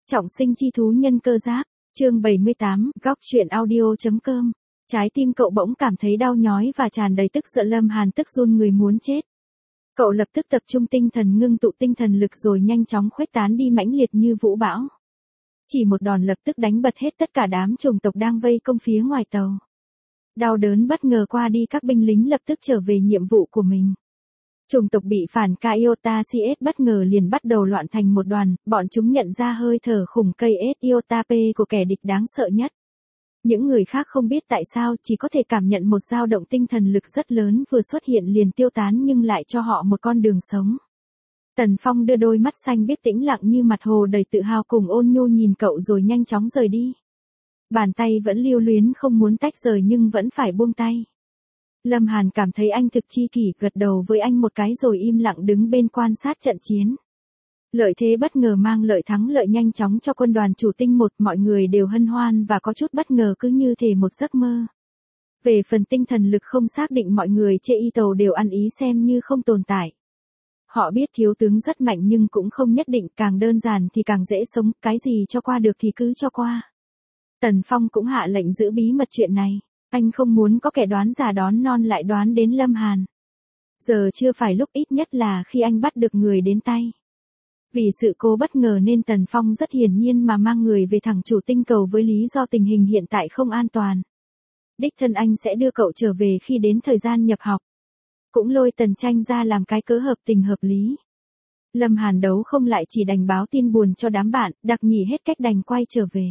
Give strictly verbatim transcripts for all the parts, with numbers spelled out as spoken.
Trọng sinh chi thú nhân cơ giáp, chương bảy mươi tám, góc truyện audio.com. Trái tim cậu bỗng cảm thấy đau nhói và tràn đầy tức giận. Lâm Hàn tức run người muốn chết. Cậu lập tức tập trung tinh thần, ngưng tụ tinh thần lực rồi nhanh chóng khuếch tán đi mãnh liệt như vũ bão. Chỉ một đòn lập tức đánh bật hết tất cả đám chủng tộc đang vây công phía ngoài tàu. Đau đớn bất ngờ qua đi, các binh lính lập tức trở về nhiệm vụ của mình. Chủng tộc bị phản Iota xê ét bất ngờ liền bắt đầu loạn thành một đoàn, bọn chúng nhận ra hơi thở khủng cây ét Iota P của kẻ địch đáng sợ nhất. Những người khác không biết tại sao, chỉ có thể cảm nhận một dao động tinh thần lực rất lớn vừa xuất hiện liền tiêu tán nhưng lại cho họ một con đường sống. Tần Phong đưa đôi mắt xanh biếc tĩnh lặng như mặt hồ đầy tự hào cùng ôn nhu nhìn cậu rồi nhanh chóng rời đi. Bàn tay vẫn lưu luyến không muốn tách rời nhưng vẫn phải buông tay. Lâm Hàn cảm thấy anh thực chi kỷ, gật đầu với anh một cái rồi im lặng đứng bên quan sát trận chiến. Lợi thế bất ngờ mang lợi thắng lợi nhanh chóng cho quân đoàn chủ tinh một, mọi người đều hân hoan và có chút bất ngờ cứ như thể một giấc mơ. Về phần tinh thần lực không xác định, mọi người chê y tàu đều ăn ý xem như không tồn tại. Họ biết thiếu tướng rất mạnh nhưng cũng không nhất định, càng đơn giản thì càng dễ sống, cái gì cho qua được thì cứ cho qua. Tần Phong cũng hạ lệnh giữ bí mật chuyện này. Anh không muốn có kẻ đoán giả đón non lại đoán đến Lâm Hàn. Giờ chưa phải lúc, ít nhất là khi anh bắt được người đến tay. Vì sự cố bất ngờ nên Tần Phong rất hiển nhiên mà mang người về thẳng chủ tinh cầu với lý do tình hình hiện tại không an toàn. Đích thân anh sẽ đưa cậu trở về khi đến thời gian nhập học. Cũng lôi Tần Tranh ra làm cái cớ hợp tình hợp lý. Lâm Hàn đấu không lại chỉ đành báo tin buồn cho đám bạn, đặc nhỉ hết cách đành quay trở về.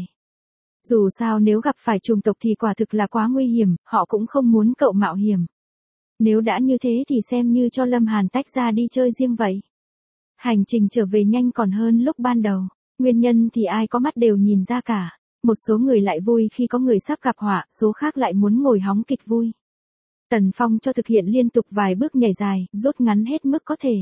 Dù sao nếu gặp phải chủng tộc thì quả thực là quá nguy hiểm, họ cũng không muốn cậu mạo hiểm. Nếu đã như thế thì xem như cho Lâm Hàn tách ra đi chơi riêng vậy. Hành trình trở về nhanh còn hơn lúc ban đầu. Nguyên nhân thì ai có mắt đều nhìn ra cả. Một số người lại vui khi có người sắp gặp họa, số khác lại muốn ngồi hóng kịch vui. Tần Phong cho thực hiện liên tục vài bước nhảy dài, rút ngắn hết mức có thể.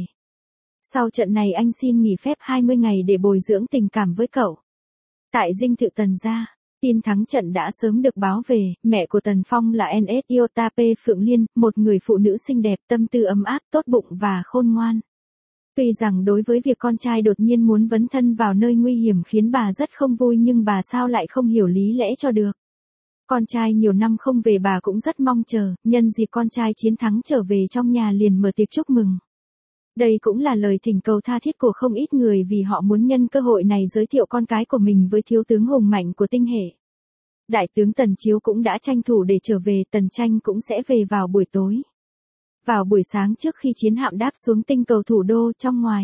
Sau trận này anh xin nghỉ phép hai mươi ngày để bồi dưỡng tình cảm với cậu. Tại dinh thự Tần gia, tin thắng trận đã sớm được báo về. Mẹ của Tần Phong là en ét Iota P Phượng Liên, một người phụ nữ xinh đẹp, tâm tư ấm áp, tốt bụng và khôn ngoan. Tuy rằng đối với việc con trai đột nhiên muốn vấn thân vào nơi nguy hiểm khiến bà rất không vui nhưng bà sao lại không hiểu lý lẽ cho được. Con trai nhiều năm không về bà cũng rất mong chờ, nhân dịp con trai chiến thắng trở về trong nhà liền mở tiệc chúc mừng. Đây cũng là lời thỉnh cầu tha thiết của không ít người vì họ muốn nhân cơ hội này giới thiệu con cái của mình với thiếu tướng hùng mạnh của tinh hệ. Đại tướng Tần Chiếu cũng đã tranh thủ để trở về, Tần Tranh cũng sẽ về vào buổi tối. Vào buổi sáng trước khi chiến hạm đáp xuống tinh cầu thủ đô, trong ngoài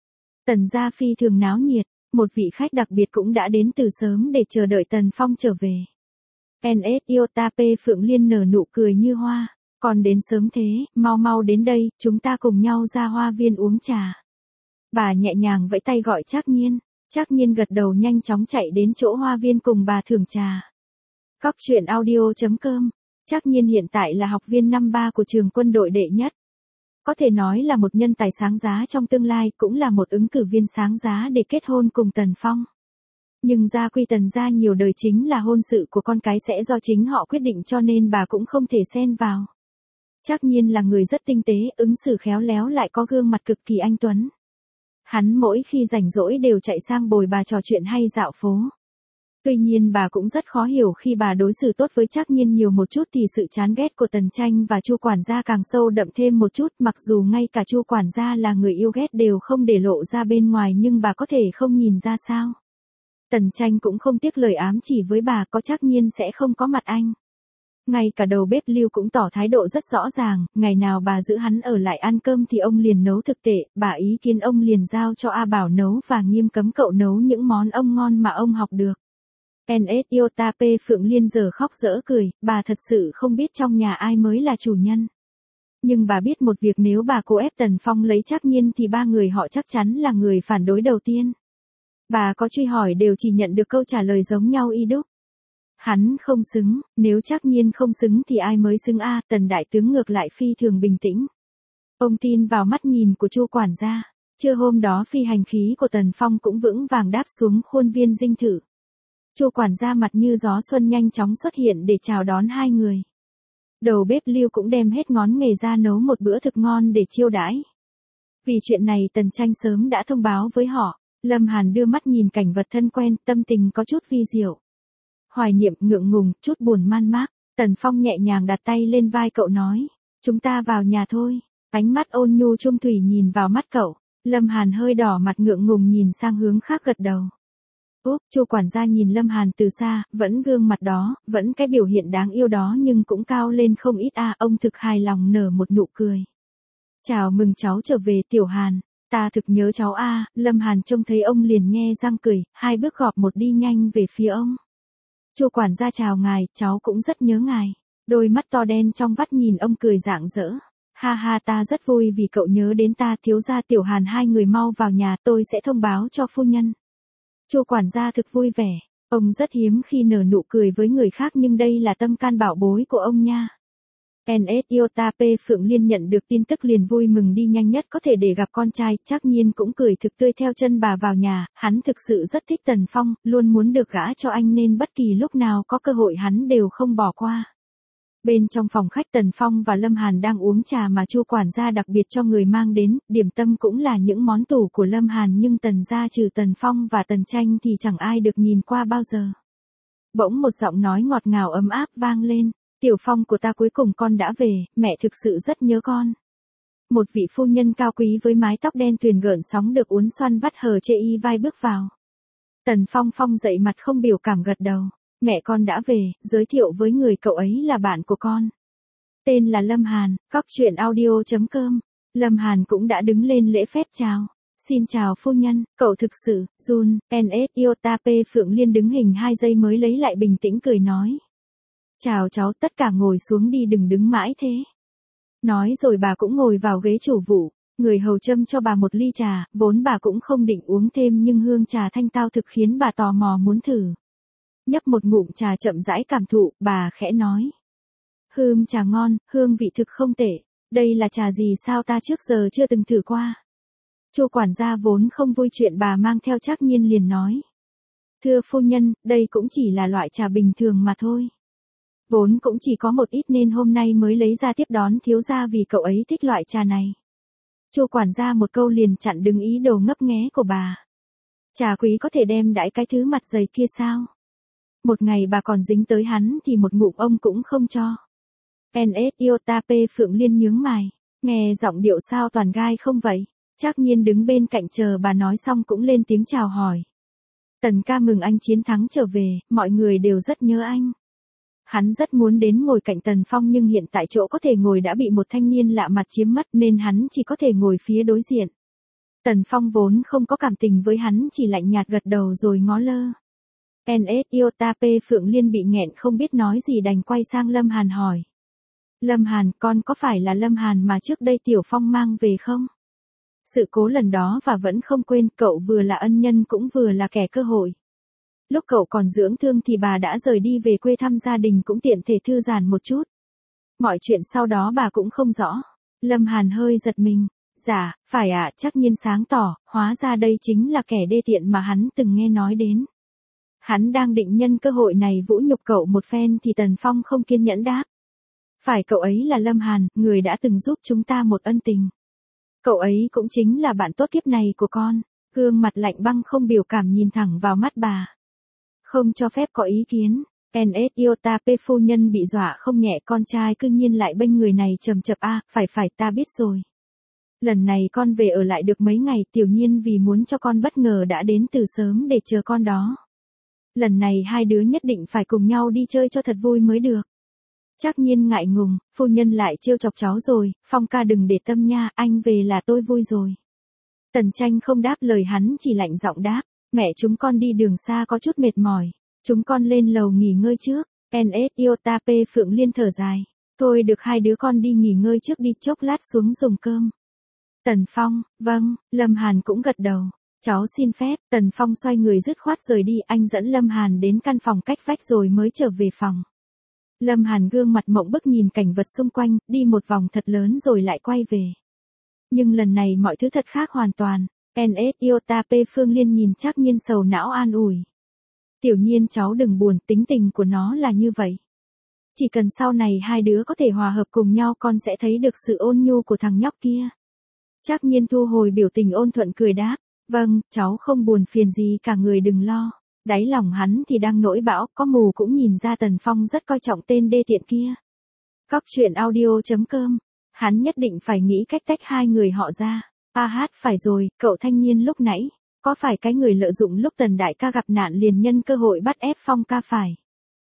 Tần gia phi thường náo nhiệt, một vị khách đặc biệt cũng đã đến từ sớm để chờ đợi Tần Phong trở về. en ét Iota P Phượng Liên nở nụ cười như hoa. Còn đến sớm thế, mau mau đến đây, chúng ta cùng nhau ra hoa viên uống trà. Bà nhẹ nhàng vẫy tay gọi Trác Nhiên. Trác Nhiên gật đầu nhanh chóng chạy đến chỗ hoa viên cùng bà thưởng trà. Góc truyện audio.com. Trác Nhiên hiện tại là học viên năm ba của trường quân đội đệ nhất. Có thể nói là một nhân tài sáng giá trong tương lai, cũng là một ứng cử viên sáng giá để kết hôn cùng Tần Phong. Nhưng gia quy Tần gia nhiều đời chính là hôn sự của con cái sẽ do chính họ quyết định cho nên bà cũng không thể xen vào. Trác Nhiên là người rất tinh tế, ứng xử khéo léo lại có gương mặt cực kỳ anh tuấn. Hắn mỗi khi rảnh rỗi đều chạy sang bồi bà trò chuyện hay dạo phố. Tuy nhiên bà cũng rất khó hiểu khi bà đối xử tốt với Trác Nhiên nhiều một chút thì sự chán ghét của Tần Tranh và Chu quản gia càng sâu đậm thêm một chút, mặc dù ngay cả Chu quản gia là người yêu ghét đều không để lộ ra bên ngoài nhưng bà có thể không nhìn ra sao. Tần Tranh cũng không tiếc lời ám chỉ với bà, có Trác Nhiên sẽ không có mặt anh. Ngay cả đầu bếp Lưu cũng tỏ thái độ rất rõ ràng, ngày nào bà giữ hắn ở lại ăn cơm thì ông liền nấu thực tệ, bà ý kiến ông liền giao cho A Bảo nấu và nghiêm cấm cậu nấu những món ông ngon mà ông học được. en ét Iota P Phượng Liên giờ khóc dở cười, bà thật sự không biết trong nhà ai mới là chủ nhân. Nhưng bà biết một việc, nếu bà cố ép Tần Phong lấy Trác Nhiên thì ba người họ chắc chắn là người phản đối đầu tiên. Bà có truy hỏi đều chỉ nhận được câu trả lời giống nhau y đúc. Hắn không xứng, nếu Trác Nhiên không xứng thì ai mới xứng a? Tần đại tướng ngược lại phi thường bình tĩnh. Ông tin vào mắt nhìn của Chu quản gia. Trưa hôm đó phi hành khí của Tần Phong cũng vững vàng đáp xuống khuôn viên dinh thự. Chu quản gia mặt như gió xuân nhanh chóng xuất hiện để chào đón hai người. Đầu bếp Lưu cũng đem hết ngón nghề ra nấu một bữa thực ngon để chiêu đãi. Vì chuyện này Tần Tranh sớm đã thông báo với họ. Lâm Hàn đưa mắt nhìn cảnh vật thân quen, tâm tình có chút vi diệu. Hoài niệm, ngượng ngùng, chút buồn man mác. Tần Phong nhẹ nhàng đặt tay lên vai cậu nói. Chúng ta vào nhà thôi. Ánh mắt ôn nhu trung thủy nhìn vào mắt cậu. Lâm Hàn hơi đỏ mặt ngượng ngùng nhìn sang hướng khác gật đầu. Úp, Chu quản gia nhìn Lâm Hàn từ xa, vẫn gương mặt đó, vẫn cái biểu hiện đáng yêu đó nhưng cũng cao lên không ít a. À, ông thực hài lòng nở một nụ cười. Chào mừng cháu trở về Tiểu Hàn. Ta thực nhớ cháu a. À, Lâm Hàn trông thấy ông liền nhe răng cười, hai bước gọt một đi nhanh về phía ông. Chu quản gia chào ngài, cháu cũng rất nhớ ngài. Đôi mắt to đen trong vắt nhìn ông cười rạng rỡ. Ha ha, ta rất vui vì cậu nhớ đến ta. Thiếu gia Tiểu Hàn, hai người mau vào nhà, tôi sẽ thông báo cho phu nhân. Chu quản gia thực vui vẻ. Ông rất hiếm khi nở nụ cười với người khác nhưng đây là tâm can bảo bối của ông nha. en ét Iota P Phượng Liên nhận được tin tức liền vui mừng đi nhanh nhất có thể để gặp con trai, Trác Nhiên cũng cười thực tươi theo chân bà vào nhà, hắn thực sự rất thích Tần Phong, luôn muốn được gả cho anh nên bất kỳ lúc nào có cơ hội hắn đều không bỏ qua. Bên trong phòng khách Tần Phong và Lâm Hàn đang uống trà mà Chu quản gia đặc biệt cho người mang đến, điểm tâm cũng là những món tủ của Lâm Hàn nhưng Tần gia trừ Tần Phong và Tần Tranh thì chẳng ai được nhìn qua bao giờ. Bỗng một giọng nói ngọt ngào ấm áp vang lên. Tiểu Phong của ta, cuối cùng con đã về, mẹ thực sự rất nhớ con. Một vị phu nhân cao quý với mái tóc đen tuyền gợn sóng được uốn xoăn vắt hở chê y vai bước vào. Tần Phong Phong dậy mặt không biểu cảm gật đầu. Mẹ con đã về, giới thiệu với người cậu ấy là bạn của con. Tên là Lâm Hàn, cóc truyện audio chấm com. Lâm Hàn cũng đã đứng lên lễ phép chào. Xin chào phu nhân, cậu thực sự, Jun, en ét Iota P Phượng Liên đứng hình hai giây mới lấy lại bình tĩnh cười nói. Chào cháu, tất cả ngồi xuống đi, đừng đứng mãi thế. Nói rồi bà cũng ngồi vào ghế chủ vụ, người hầu châm cho bà một ly trà, vốn bà cũng không định uống thêm nhưng hương trà thanh tao thực khiến bà tò mò muốn thử. Nhấp một ngụm trà chậm rãi cảm thụ, bà khẽ nói. Hương trà ngon, hương vị thực không tệ, đây là trà gì sao ta trước giờ chưa từng thử qua. Chu quản gia vốn không vui chuyện bà mang theo Trác Nhiên liền nói. Thưa phu nhân, đây cũng chỉ là loại trà bình thường mà thôi. Vốn cũng chỉ có một ít nên hôm nay mới lấy ra tiếp đón thiếu gia vì cậu ấy thích loại trà này. Chu quản gia một câu liền chặn đứng ý đồ ngấp nghé của bà. Trà quý có thể đem đãi cái thứ mặt dày kia sao? Một ngày bà còn dính tới hắn thì một ngụm ông cũng không cho. en ét Iota P Phượng Liên nhướng mày, nghe giọng điệu sao toàn gai không vậy? Trác Nhiên đứng bên cạnh chờ bà nói xong cũng lên tiếng chào hỏi. Tần ca mừng anh chiến thắng trở về, mọi người đều rất nhớ anh. Hắn rất muốn đến ngồi cạnh Tần Phong nhưng hiện tại chỗ có thể ngồi đã bị một thanh niên lạ mặt chiếm mất nên hắn chỉ có thể ngồi phía đối diện. Tần Phong vốn không có cảm tình với hắn, chỉ lạnh nhạt gật đầu rồi ngó lơ. en ét Iota P Phượng Liên bị nghẹn không biết nói gì đành quay sang Lâm Hàn hỏi. Lâm Hàn, con có phải là Lâm Hàn mà trước đây Tiểu Phong mang về không? Sự cố lần đó và vẫn không quên, cậu vừa là ân nhân cũng vừa là kẻ cơ hội. Lúc cậu còn dưỡng thương thì bà đã rời đi về quê thăm gia đình cũng tiện thể thư giãn một chút. Mọi chuyện sau đó bà cũng không rõ. Lâm Hàn hơi giật mình. Dạ, phải ạ, à, Trác Nhiên sáng tỏ, hóa ra đây chính là kẻ đê tiện mà hắn từng nghe nói đến. Hắn đang định nhân cơ hội này vũ nhục cậu một phen thì Tần Phong không kiên nhẫn đáp. Phải, cậu ấy là Lâm Hàn, người đã từng giúp chúng ta một ân tình. Cậu ấy cũng chính là bạn tốt kiếp này của con. Gương mặt lạnh băng không biểu cảm nhìn thẳng vào mắt bà. Không cho phép có ý kiến. en ét Iota P phu nhân bị dọa không nhẹ, con trai cư nhiên lại bênh người này trầm chập a. À, phải phải, ta biết rồi. Lần này con về ở lại được mấy ngày, Tiểu Nhiên vì muốn cho con bất ngờ đã đến từ sớm để chờ con đó. Lần này hai đứa nhất định phải cùng nhau đi chơi cho thật vui mới được. Trác Nhiên ngại ngùng, phu nhân lại trêu chọc cháu rồi, Phong ca đừng để tâm nha, anh về là tôi vui rồi. Tần Tranh không đáp lời hắn, chỉ lạnh giọng đáp, mẹ chúng con đi đường xa có chút mệt mỏi, chúng con lên lầu nghỉ ngơi trước. en ét Iota P Phượng Liên thở dài, thôi được, hai đứa con đi nghỉ ngơi trước đi, chốc lát xuống dùng cơm. Tần Phong, vâng. Lâm Hàn cũng gật đầu. Cháu xin phép. Tần Phong xoay người dứt khoát rời đi, anh dẫn Lâm Hàn đến căn phòng cách vách rồi mới trở về phòng. Lâm Hàn gương mặt mộng bức nhìn cảnh vật xung quanh, đi một vòng thật lớn rồi lại quay về. Nhưng lần này mọi thứ thật khác hoàn toàn. en ét Iota P Phương Liên nhìn Trác Nhiên sầu não an ủi. Tiểu Nhiên cháu đừng buồn, tính tình của nó là như vậy. Chỉ cần sau này hai đứa có thể hòa hợp cùng nhau con sẽ thấy được sự ôn nhu của thằng nhóc kia. Trác Nhiên thu hồi biểu tình ôn thuận cười đáp. Vâng, cháu không buồn phiền gì cả, người đừng lo. Đáy lòng hắn thì đang nổi bão, có mù cũng nhìn ra Tần Phong rất coi trọng tên đê tiện kia. Góc truyện audio.com. Hắn nhất định phải nghĩ cách tách hai người họ ra. A hát phải rồi, cậu thanh niên lúc nãy, có phải cái người lợi dụng lúc Tần đại ca gặp nạn liền nhân cơ hội bắt ép Phong ca phải?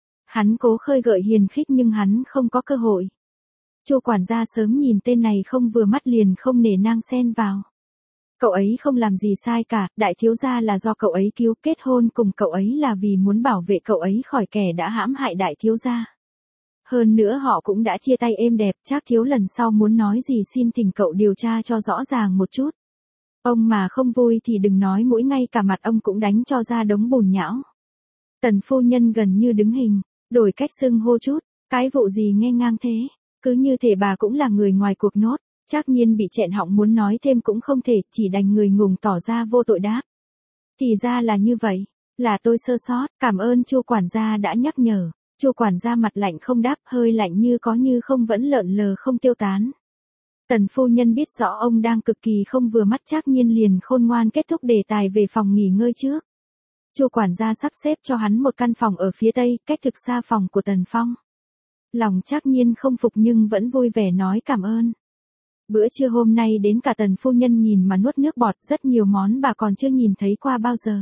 Hắn cố khơi gợi hiền khích nhưng hắn không có cơ hội. Chu quản gia sớm nhìn tên này không vừa mắt liền không nể nang xen vào. Cậu ấy không làm gì sai cả, đại thiếu gia là do cậu ấy cứu, kết hôn cùng cậu ấy là vì muốn bảo vệ cậu ấy khỏi kẻ đã hãm hại đại thiếu gia. Hơn nữa họ cũng đã chia tay êm đẹp, Trác thiếu lần sau muốn nói gì xin thỉnh cậu điều tra cho rõ ràng một chút. Ông mà không vui thì đừng nói mũi, ngay cả mặt ông cũng đánh cho ra đống bùn nhão. Tần phu nhân gần như đứng hình, đổi cách xưng hô chút, cái vụ gì nghe ngang thế, cứ như thể bà cũng là người ngoài cuộc nốt. Trác Nhiên bị chẹn họng muốn nói thêm cũng không thể, chỉ đành người ngùng tỏ ra vô tội đáp. Thì ra là như vậy, là tôi sơ sót, cảm ơn Chu quản gia đã nhắc nhở. Chu quản gia mặt lạnh không đáp, hơi lạnh như có như không vẫn lợn lờ không tiêu tán. Tần phu nhân biết rõ ông đang cực kỳ không vừa mắt, Trác Nhiên liền khôn ngoan kết thúc đề tài về phòng nghỉ ngơi trước. Chu quản gia sắp xếp cho hắn một căn phòng ở phía tây, cách thực xa phòng của Tần Phong. Lòng Trác Nhiên không phục nhưng vẫn vui vẻ nói cảm ơn. Bữa trưa hôm nay đến cả Tần phu nhân nhìn mà nuốt nước bọt, rất nhiều món bà còn chưa nhìn thấy qua bao giờ.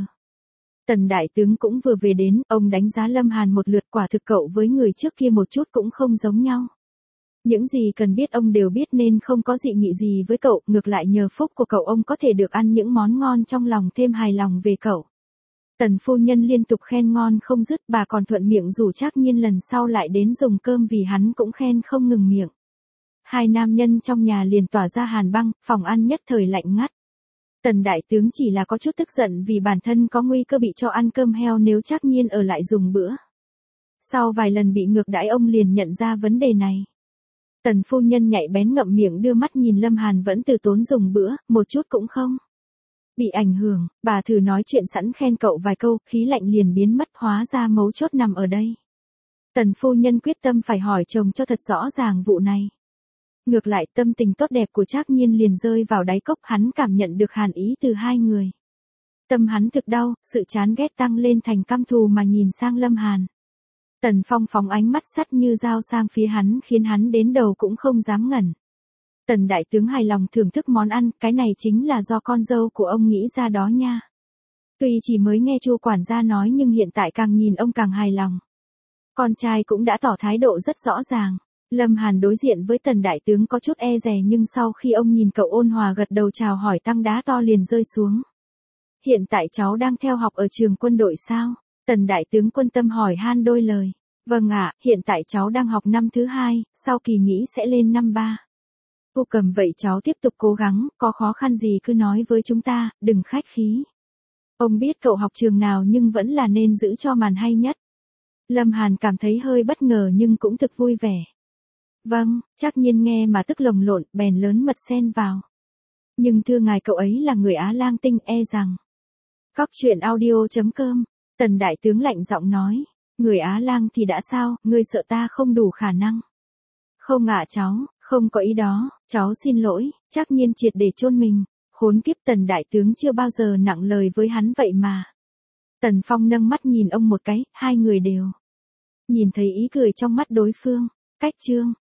Tần đại tướng cũng vừa về đến, ông đánh giá Lâm Hàn một lượt, quả thực cậu với người trước kia một chút cũng không giống nhau. Những gì cần biết ông đều biết nên không có dị nghị gì với cậu, ngược lại nhờ phúc của cậu ông có thể được ăn những món ngon trong lòng thêm hài lòng về cậu. Tần phu nhân liên tục khen ngon không dứt, bà còn thuận miệng rủ Trác Nhiên lần sau lại đến dùng cơm vì hắn cũng khen không ngừng miệng. Hai nam nhân trong nhà liền tỏa ra hàn băng, phòng ăn nhất thời lạnh ngắt. Tần đại tướng chỉ là có chút tức giận vì bản thân có nguy cơ bị cho ăn cơm heo nếu Trác Nhiên ở lại dùng bữa. Sau vài lần bị ngược đãi ông liền nhận ra vấn đề này. Tần phu nhân nhạy bén ngậm miệng đưa mắt nhìn Lâm Hàn vẫn từ tốn dùng bữa, một chút cũng không bị ảnh hưởng, bà thử nói chuyện sẵn khen cậu vài câu, khí lạnh liền biến mất, hóa ra mấu chốt nằm ở đây. Tần phu nhân quyết tâm phải hỏi chồng cho thật rõ ràng vụ này. Ngược lại tâm tình tốt đẹp của Trác Nhiên liền rơi vào đáy cốc, hắn cảm nhận được hàn ý từ hai người. Tâm hắn thực đau, sự chán ghét tăng lên thành căm thù mà nhìn sang Lâm Hàn. Tần Phong phóng ánh mắt sắt như dao sang phía hắn khiến hắn đến đầu cũng không dám ngẩng. Tần đại tướng hài lòng thưởng thức món ăn, cái này chính là do con dâu của ông nghĩ ra đó nha. Tuy chỉ mới nghe Chu quản gia nói nhưng hiện tại càng nhìn ông càng hài lòng. Con trai cũng đã tỏ thái độ rất rõ ràng. Lâm Hàn đối diện với Tần đại tướng có chút e dè nhưng sau khi ông nhìn cậu ôn hòa gật đầu chào hỏi tăng đá to liền rơi xuống. Hiện tại cháu đang theo học ở trường quân đội sao? Tần đại tướng quân tâm hỏi han đôi lời. Vâng ạ, hiện tại cháu đang học năm thứ hai, sau kỳ nghỉ sẽ lên năm ba. Cô cầm vậy cháu tiếp tục cố gắng, có khó khăn gì cứ nói với chúng ta, đừng khách khí. Ông biết cậu học trường nào nhưng vẫn là nên giữ cho màn hay nhất. Lâm Hàn cảm thấy hơi bất ngờ nhưng cũng thực vui vẻ. Vâng, Trác Nhiên nghe mà tức lồng lộn, bèn lớn mật xen vào. Nhưng thưa ngài cậu ấy là người Á Lang Tinh e rằng. Góc truyện audio.com, Tần đại tướng lạnh giọng nói, người Á Lang thì đã sao, ngươi sợ ta không đủ khả năng. Không ạ cháu, không có ý đó, cháu xin lỗi. Trác Nhiên triệt để chôn mình, khốn kiếp, Tần đại tướng chưa bao giờ nặng lời với hắn vậy mà. Tần Phong nâng mắt nhìn ông một cái, hai người đều nhìn thấy ý cười trong mắt đối phương. Cách chương